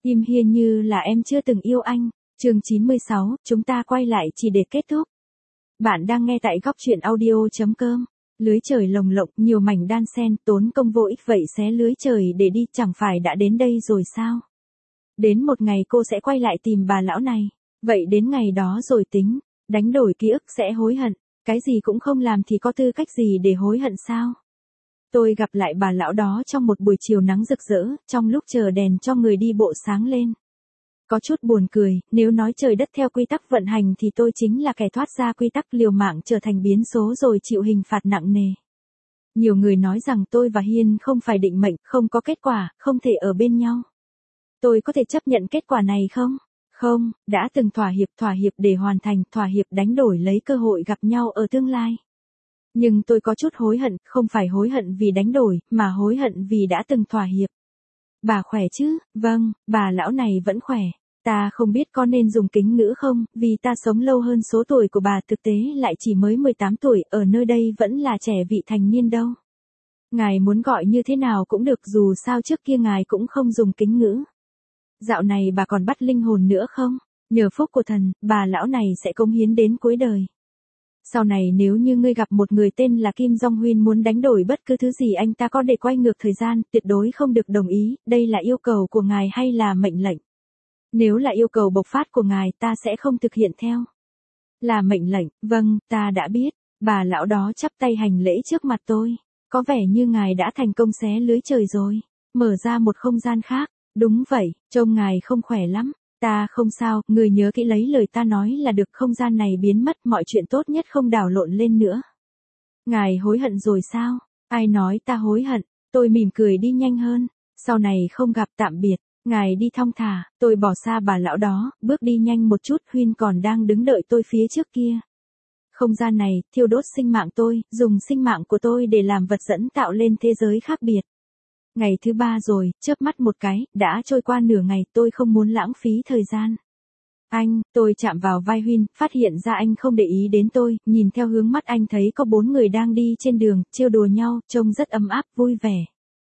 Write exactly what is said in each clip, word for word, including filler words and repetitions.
Im hiên như là em chưa từng yêu anh. Chương chín mươi sáu, chúng ta quay lại chỉ để kết thúc. Bạn đang nghe tại góc truyện audio chấm com. Lưới trời lồng lộng, nhiều mảnh đan xen, tốn công vô ích vậy xé lưới trời để đi, chẳng phải đã đến đây rồi sao? Đến một ngày cô sẽ quay lại tìm bà lão này. Vậy đến ngày đó rồi tính, đánh đổi ký ức sẽ hối hận, cái gì cũng không làm thì có tư cách gì để hối hận sao? Tôi gặp lại bà lão đó trong một buổi chiều nắng rực rỡ, trong lúc chờ đèn cho người đi bộ sáng lên. Có chút buồn cười, nếu nói trời đất theo quy tắc vận hành thì tôi chính là kẻ thoát ra quy tắc liều mạng trở thành biến số rồi chịu hình phạt nặng nề. Nhiều người nói rằng tôi và Hiên không phải định mệnh, không có kết quả, không thể ở bên nhau. Tôi có thể chấp nhận kết quả này không? Không, đã từng thỏa hiệp thỏa hiệp để hoàn thành, thỏa hiệp đánh đổi lấy cơ hội gặp nhau ở tương lai. Nhưng tôi có chút hối hận, không phải hối hận vì đánh đổi, mà hối hận vì đã từng thỏa hiệp. Bà khỏe chứ? Vâng, bà lão này vẫn khỏe. Ta không biết có nên dùng kính ngữ không, vì ta sống lâu hơn số tuổi của bà, thực tế lại chỉ mới mười tám tuổi, ở nơi đây vẫn là trẻ vị thành niên đâu. Ngài muốn gọi như thế nào cũng được, dù sao trước kia ngài cũng không dùng kính ngữ. Dạo này bà còn bắt linh hồn nữa không? Nhờ phúc của thần, bà lão này sẽ cống hiến đến cuối đời. Sau này nếu như ngươi gặp một người tên là Kim Jong Huyên muốn đánh đổi bất cứ thứ gì anh ta có để quay ngược thời gian, tuyệt đối không được đồng ý, đây là yêu cầu của ngài hay là mệnh lệnh? Nếu là yêu cầu bộc phát của ngài ta sẽ không thực hiện theo. Là mệnh lệnh, vâng, ta đã biết. Bà lão đó chắp tay hành lễ trước mặt tôi. Có vẻ như ngài đã thành công xé lưới trời rồi. Mở ra một không gian khác. Đúng vậy, trông ngài không khỏe lắm. Ta không sao, người nhớ kỹ lấy lời ta nói là được, không gian này biến mất, mọi chuyện tốt nhất không đảo lộn lên nữa. Ngài hối hận rồi sao? Ai nói ta hối hận? Tôi mỉm cười đi nhanh hơn. Sau này không gặp, tạm biệt. Ngài đi thong thả, tôi bỏ xa bà lão đó, bước đi nhanh một chút, Huyên còn đang đứng đợi tôi phía trước kia. Không gian này, thiêu đốt sinh mạng tôi, dùng sinh mạng của tôi để làm vật dẫn tạo lên thế giới khác biệt. Ngày thứ ba rồi, chớp mắt một cái, đã trôi qua nửa ngày, tôi không muốn lãng phí thời gian. Anh, tôi chạm vào vai Huyên, phát hiện ra anh không để ý đến tôi, nhìn theo hướng mắt anh thấy có bốn người đang đi trên đường, trêu đùa nhau, trông rất ấm áp, vui vẻ.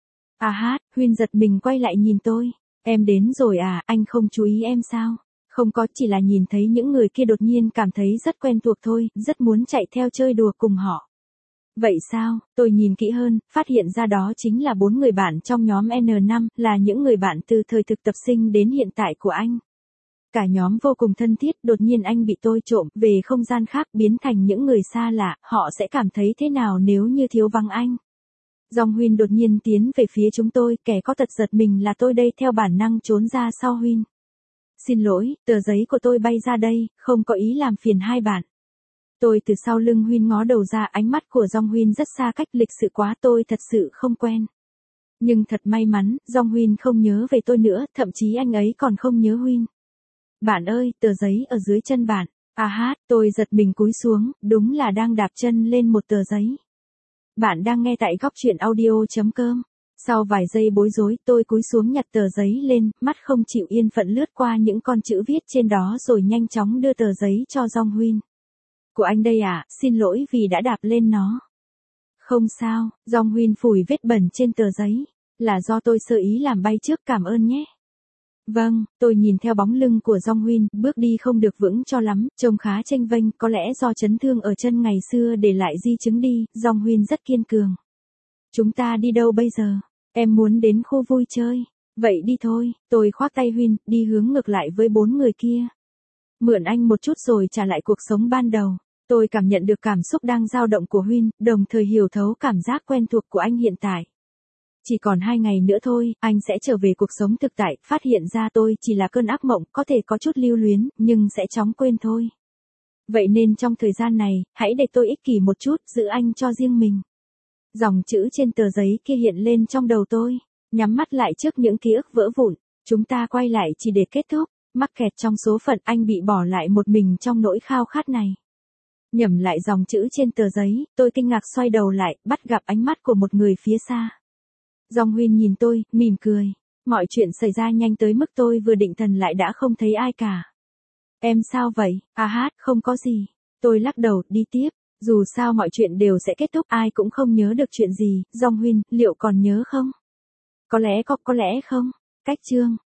À hát, Huyên giật mình quay lại nhìn tôi. Em đến rồi à, anh không chú ý em sao? Không có, chỉ là nhìn thấy những người kia đột nhiên cảm thấy rất quen thuộc thôi, rất muốn chạy theo chơi đùa cùng họ. Vậy sao? Tôi nhìn kỹ hơn, phát hiện ra đó chính là bốn người bạn trong nhóm N năm, là những người bạn từ thời thực tập sinh đến hiện tại của anh. Cả nhóm vô cùng thân thiết, đột nhiên anh bị tôi trộm về không gian khác, biến thành những người xa lạ, họ sẽ cảm thấy thế nào nếu như thiếu vắng anh? Jong Huyên đột nhiên tiến về phía chúng tôi, kẻ có tật giật mình là tôi đây, theo bản năng trốn ra sau Huyên. Xin lỗi, tờ giấy của tôi bay ra đây, không có ý làm phiền hai bạn. Tôi từ sau lưng Huyên ngó đầu ra, ánh mắt của Jong Huyên rất xa cách, lịch sự quá, tôi thật sự không quen. Nhưng thật may mắn, Jong Huyên không nhớ về tôi nữa, thậm chí anh ấy còn không nhớ Huyên. Bạn ơi, tờ giấy ở dưới chân bạn. À hát, tôi giật mình cúi xuống, đúng là đang đạp chân lên một tờ giấy. Bạn đang nghe tại góc truyện audio chấm com. Sau vài giây bối rối, tôi cúi xuống nhặt tờ giấy lên, mắt không chịu yên phận lướt qua những con chữ viết trên đó rồi nhanh chóng đưa tờ giấy cho Jong Huyên. Của anh đây à, xin lỗi vì đã đạp lên nó. Không sao, Jong Huyên phủi vết bẩn trên tờ giấy. Là do tôi sơ ý làm bay trước, cảm ơn nhé. Vâng, tôi nhìn theo bóng lưng của Jong Huyên, bước đi không được vững cho lắm, trông khá chênh vênh, có lẽ do chấn thương ở chân ngày xưa để lại di chứng đi, Jong Huyên rất kiên cường. Chúng ta đi đâu bây giờ? Em muốn đến khu vui chơi. Vậy đi thôi, tôi khoác tay Huyên, đi hướng ngược lại với bốn người kia. Mượn anh một chút rồi trả lại cuộc sống ban đầu. Tôi cảm nhận được cảm xúc đang dao động của Huyên, đồng thời hiểu thấu cảm giác quen thuộc của anh hiện tại. Chỉ còn hai ngày nữa thôi, anh sẽ trở về cuộc sống thực tại, phát hiện ra tôi chỉ là cơn ác mộng, có thể có chút lưu luyến, nhưng sẽ chóng quên thôi. Vậy nên trong thời gian này, hãy để tôi ích kỷ một chút, giữ anh cho riêng mình. Dòng chữ trên tờ giấy kia hiện lên trong đầu tôi, nhắm mắt lại trước những ký ức vỡ vụn. Chúng ta quay lại chỉ để kết thúc, mắc kẹt trong số phận, anh bị bỏ lại một mình trong nỗi khao khát này. Nhẩm lại dòng chữ trên tờ giấy, tôi kinh ngạc xoay đầu lại, bắt gặp ánh mắt của một người phía xa. Jong Huyên nhìn tôi, mỉm cười. Mọi chuyện xảy ra nhanh tới mức tôi vừa định thần lại đã không thấy ai cả. Em sao vậy? À hát, không có gì. Tôi lắc đầu, đi tiếp. Dù sao mọi chuyện đều sẽ kết thúc, ai cũng không nhớ được chuyện gì. Jong Huyên, liệu còn nhớ không? Có lẽ có, có lẽ không. Cách chương.